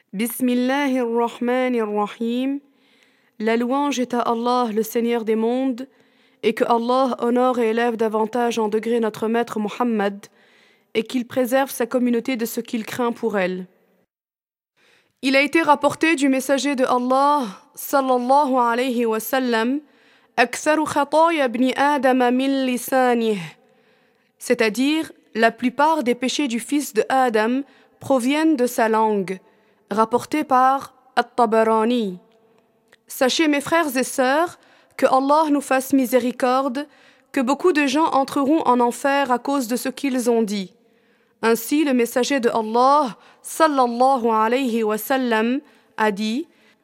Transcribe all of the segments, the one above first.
Bismillahir-Rahmanir-Rahim. La louange est à Allah, le Seigneur des mondes, et que Allah honore et élève davantage en degré notre maître Muhammad, et qu'il préserve sa communauté de ce qu'il craint pour elle. Il a été rapporté du messager de Allah, sallallahu alayhi wa sallam, Aktharu khataya ibn Adam min lisanih, c'est-à-dire, la plupart des péchés du fils de Adam proviennent de sa langue, rapporté par At-Tabarani. Sachez, mes frères et sœurs, que Allah nous fasse miséricorde, que beaucoup de gens entreront en enfer à cause de ce qu'ils ont dit. Ainsi, le messager de Allah, sallallahu alayhi wa sallam, a dit: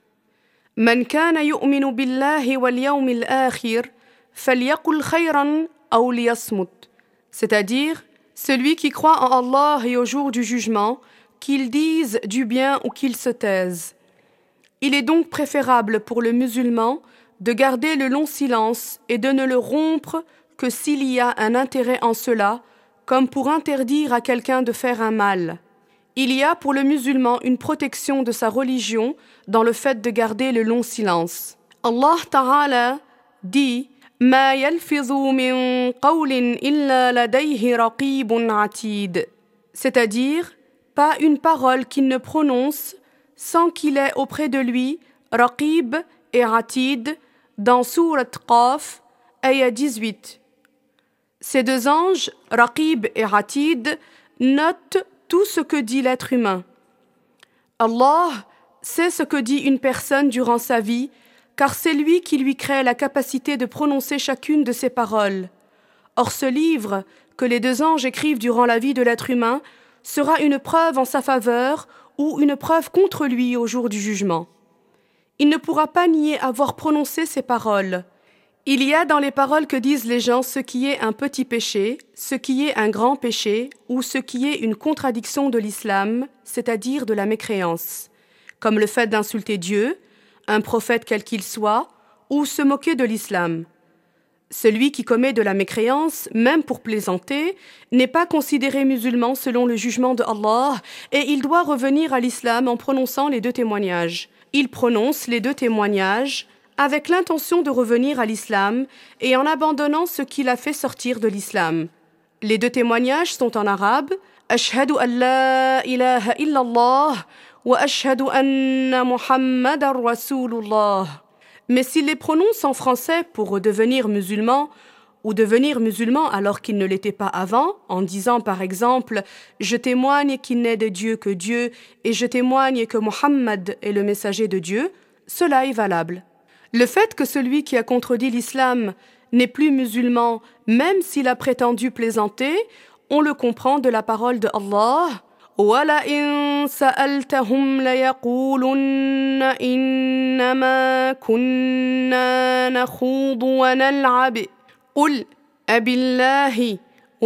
Man kana yu'minu billahi wal yawmil akhir, falyaqul khayran aw liyasmut. C'est-à-dire, celui qui croit en Allah et au jour du jugement, qu'il dise du bien ou qu'il se taise. Il est donc préférable pour le musulman de garder le long silence et de ne le rompre que s'il y a un intérêt en cela, comme pour interdire à quelqu'un de faire un mal. Il y a pour le musulman une protection de sa religion dans le fait de garder le long silence. Allah Ta'ala dit: Ma yalfizu min qawlin illa ladayhi raqibun atid. C'est-à-dire, pas une parole qu'il ne prononce sans qu'il ait auprès de lui Raqib et Atid dans Surat Qaf, ayah 18. Ces deux anges, Raqib et Atid, notent tout ce que dit l'être humain. Allah sait ce que dit une personne durant sa vie, car c'est lui qui lui crée la capacité de prononcer chacune de ces paroles. Or ce livre, que les deux anges écrivent durant la vie de l'être humain, sera une preuve en sa faveur ou une preuve contre lui au jour du jugement. Il ne pourra pas nier avoir prononcé ces paroles. Il y a dans les paroles que disent les gens ce qui est un petit péché, ce qui est un grand péché ou ce qui est une contradiction de l'islam, c'est-à-dire de la mécréance, comme le fait d'insulter Dieu, un prophète quel qu'il soit, ou se moquer de l'islam. Celui qui commet de la mécréance, même pour plaisanter, n'est pas considéré musulman selon le jugement de Allah et il doit revenir à l'islam en prononçant les deux témoignages. Il prononce les deux témoignages avec l'intention de revenir à l'islam et en abandonnant ce qui l'a fait sortir de l'islam. Les deux témoignages sont en arabe: Ashhadu an la ilaha illallah wa ashhadu anna Muhammadar Rasulullah. Mais s'il les prononce en français pour redevenir musulman, ou devenir musulman alors qu'il ne l'était pas avant, en disant par exemple « Je témoigne qu'il n'est de Dieu que Dieu et je témoigne que Muhammad est le messager de Dieu », cela est valable. Le fait que celui qui a contredit l'islam n'est plus musulman, même s'il a prétendu plaisanter, on le comprend de la parole de Allah. وَلَئِن سَأَلْتَهُمْ لَيَقُولُنَّ إِنَّمَا كُنَّا نَخُوضُ وَنَلْعَبُ قُلْ أَبِاللَّهِ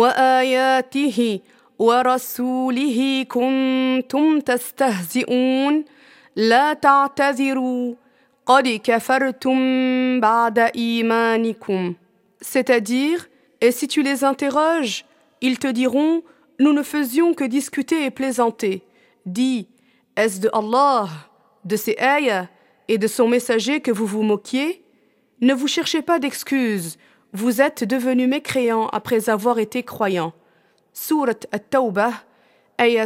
وَآيَاتِهِ وَرَسُولِهِ كُنتُمْ تَسْتَهْزِئُونَ لَا تَعْتَذِرُوا قَدْ كَفَرْتُمْ بَعْدَ إِيمَانِكُمْ. C'est-à-dire, et si tu les interroges, ils te diront: nous ne faisions que discuter et plaisanter. Dis: est-ce de Allah, de ses ayats et de son messager que vous vous moquiez? Ne vous cherchez pas d'excuses, vous êtes devenus mécréants après avoir été croyants. Surat At-Tawbah, ayah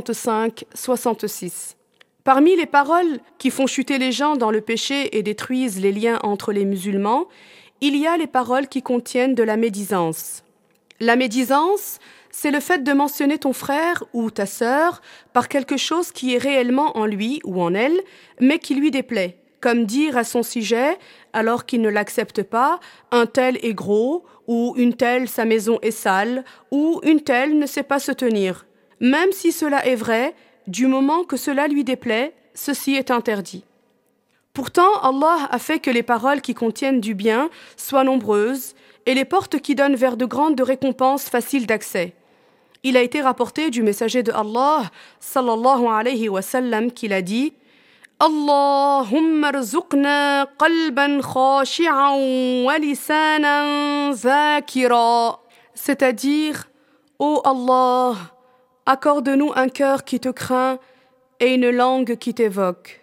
65-66. Parmi les paroles qui font chuter les gens dans le péché et détruisent les liens entre les musulmans, il y a les paroles qui contiennent de la médisance. La médisance, c'est le fait de mentionner ton frère ou ta sœur par quelque chose qui est réellement en lui ou en elle, mais qui lui déplaît, comme dire à son sujet, alors qu'il ne l'accepte pas, un tel est gros, ou une telle sa maison est sale, ou une telle ne sait pas se tenir. Même si cela est vrai, du moment que cela lui déplaît, ceci est interdit. Pourtant, Allah a fait que les paroles qui contiennent du bien soient nombreuses et les portes qui donnent vers de grandes récompenses faciles d'accès. Il a été rapporté du messager de Allah, sallallahu alayhi wa sallam, qu'il a dit: Allahumma rzuqna qalban khashi'an wa lisanan zakira. C'est-à-dire, ô Allah, accorde-nous un cœur qui te craint et une langue qui t'évoque.